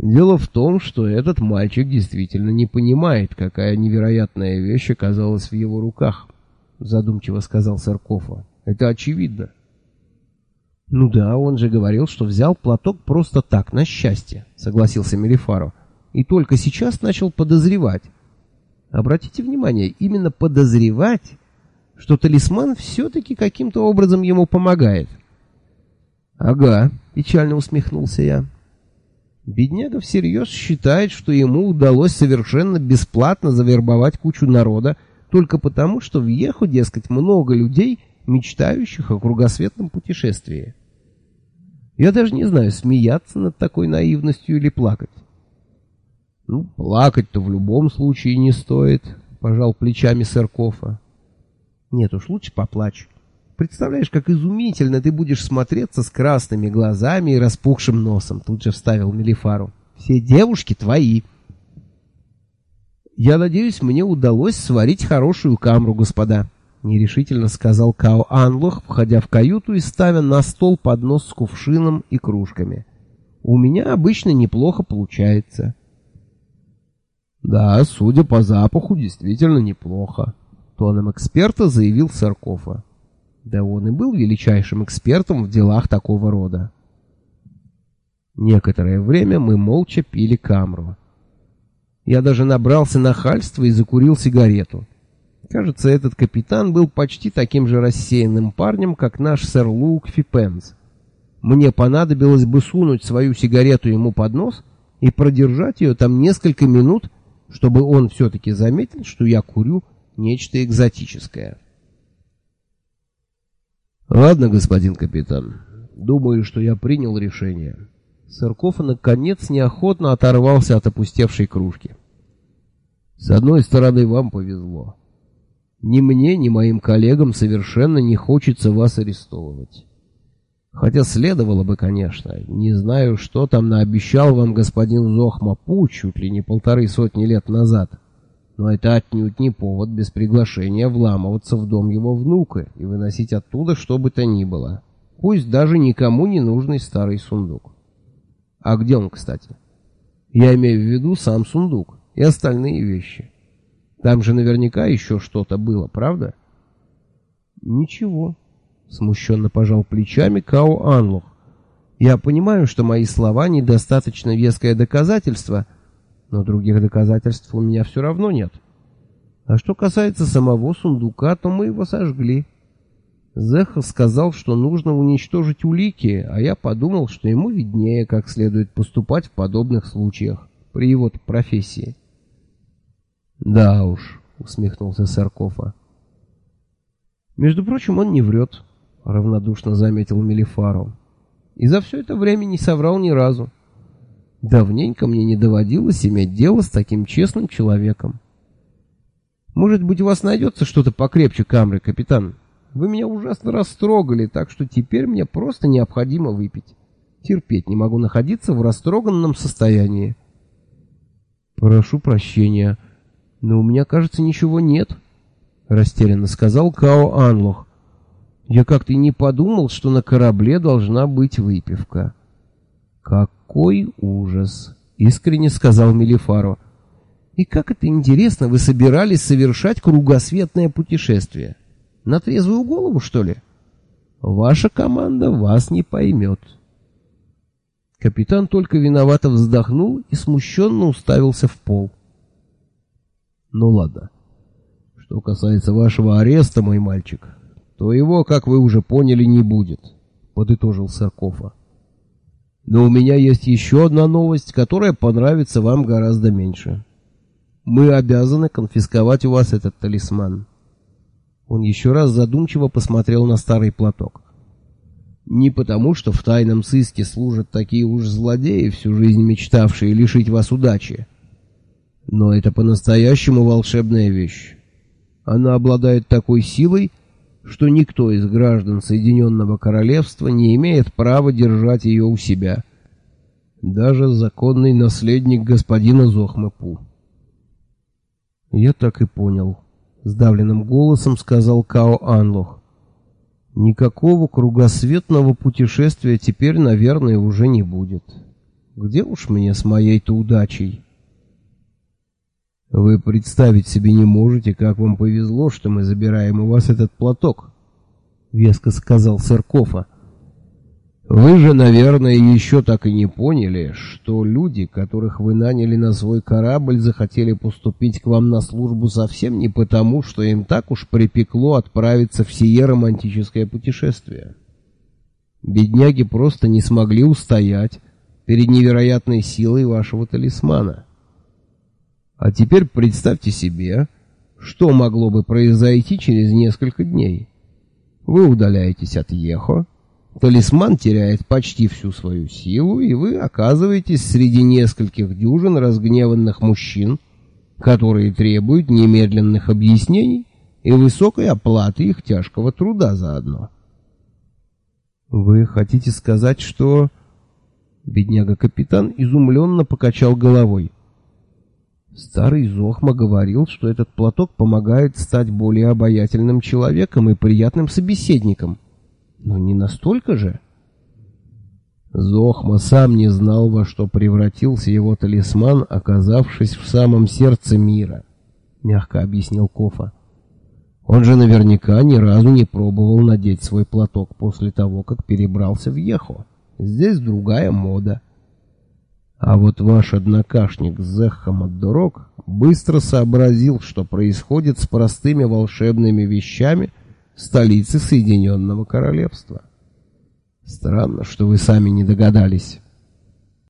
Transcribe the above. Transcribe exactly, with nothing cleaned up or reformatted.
Дело в том, что этот мальчик действительно не понимает, какая невероятная вещь оказалась в его руках, задумчиво сказал Саркофа. Это очевидно. Ну да, он же говорил, что взял платок просто так, на счастье, согласился Мелифаро. И только сейчас начал подозревать. Обратите внимание, именно подозревать, что талисман все-таки каким-то образом ему помогает. Ага, печально усмехнулся я. Бедняга всерьез считает, что ему удалось совершенно бесплатно завербовать кучу народа только потому, что в Йеху, дескать, много людей, мечтающих о кругосветном путешествии. Я даже не знаю, смеяться над такой наивностью или плакать. Ну, плакать-то в любом случае не стоит, пожал плечами Саркофа. Нет уж, лучше поплачь. Представляешь, как изумительно ты будешь смотреться с красными глазами и распухшим носом, тут же вставил Мелифаро. Все девушки твои. Я надеюсь, мне удалось сварить хорошую камру, господа, нерешительно сказал Као Анлох, входя в каюту и ставя на стол поднос с кувшином и кружками. У меня обычно неплохо получается. Да, судя по запаху, действительно неплохо, тоном эксперта заявил Саркофа. Да он и был величайшим экспертом в делах такого рода. Некоторое время мы молча пили камру. Я даже набрался нахальства и закурил сигарету. Кажется, этот капитан был почти таким же рассеянным парнем, как наш сэр Лук Фипенс. Мне понадобилось бы сунуть свою сигарету ему под нос и продержать ее там несколько минут, чтобы он все-таки заметил, что я курю нечто экзотическое. Ладно, господин капитан, думаю, что я принял решение. Саркофа наконец неохотно оторвался от опустевшей кружки. С одной стороны, вам повезло. Ни мне, ни моим коллегам совершенно не хочется вас арестовывать. Хотя следовало бы, конечно. Не знаю, что там наобещал вам господин Зохма-Пу чуть ли не полторы сотни лет назад. Но это отнюдь не повод без приглашения вламываться в дом его внука и выносить оттуда что бы то ни было. Пусть даже никому не нужный старый сундук. А где он, кстати? Я имею в виду сам сундук и остальные вещи. Там же наверняка еще что-то было, правда? Ничего. Смущенно пожал плечами Као Анлох. Я понимаю, что мои слова недостаточно веское доказательство, но других доказательств у меня все равно нет. А что касается самого сундука, то мы его сожгли. Зеха сказал, что нужно уничтожить улики, а я подумал, что ему виднее, как следует поступать в подобных случаях, при его-то профессии. Да уж, усмехнулся Саркофа. Между прочим, он не врет, равнодушно заметил Мелифаро. И за все это время не соврал ни разу. Давненько мне не доводилось иметь дело с таким честным человеком. Может быть, у вас найдется что-то покрепче камры, капитан? Вы меня ужасно растрогали, так что теперь мне просто необходимо выпить. Терпеть не могу находиться в растроганном состоянии. Прошу прощения, но у меня, кажется, ничего нет, растерянно сказал Као Анлох. Я как-то и не подумал, что на корабле должна быть выпивка. Какой ужас, искренне сказал Мелифаро. И как это интересно, вы собирались совершать кругосветное путешествие? На трезвую голову, что ли? Ваша команда вас не поймет. Капитан только виновато вздохнул и смущенно уставился в пол. Ну ладно. Что касается вашего ареста, мой мальчик, то его, как вы уже поняли, не будет, подытожил Саркофа. Но у меня есть еще одна новость, которая понравится вам гораздо меньше. Мы обязаны конфисковать у вас этот талисман. Он еще раз задумчиво посмотрел на старый платок. Не потому, что в тайном сыске служат такие уж злодеи, всю жизнь мечтавшие лишить вас удачи. Но это по-настоящему волшебная вещь. Она обладает такой силой, что никто из граждан Соединенного Королевства не имеет права держать ее у себя. Даже законный наследник господина Зохма-Пу. Я так и понял. Сдавленным голосом сказал Као Анлох. Никакого кругосветного путешествия теперь, наверное, уже не будет. Где уж мне с моей-то удачей? Вы представить себе не можете, как вам повезло, что мы забираем у вас этот платок, веско сказал сэр Кофа. Вы же, наверное, еще так и не поняли, что люди, которых вы наняли на свой корабль, захотели поступить к вам на службу совсем не потому, что им так уж припекло отправиться в сие романтическое путешествие. Бедняги просто не смогли устоять перед невероятной силой вашего талисмана. А теперь представьте себе, что могло бы произойти через несколько дней. Вы удаляетесь от Йехо, талисман теряет почти всю свою силу, и вы оказываетесь среди нескольких дюжин разгневанных мужчин, которые требуют немедленных объяснений и высокой оплаты их тяжкого труда заодно. Вы хотите сказать, что... Бедняга-капитан изумленно покачал головой. Старый Зохма говорил, что этот платок помогает стать более обаятельным человеком и приятным собеседником. Но не настолько же. Зохма сам не знал, во что превратился его талисман, оказавшись в самом сердце мира, мягко объяснил Кофа. Он же наверняка ни разу не пробовал надеть свой платок после того, как перебрался в Йехо. Здесь другая мода. А вот ваш однокашник Зеххамад-Дорог быстро сообразил, что происходит с простыми волшебными вещами в столице Соединенного Королевства. Странно, что вы сами не догадались.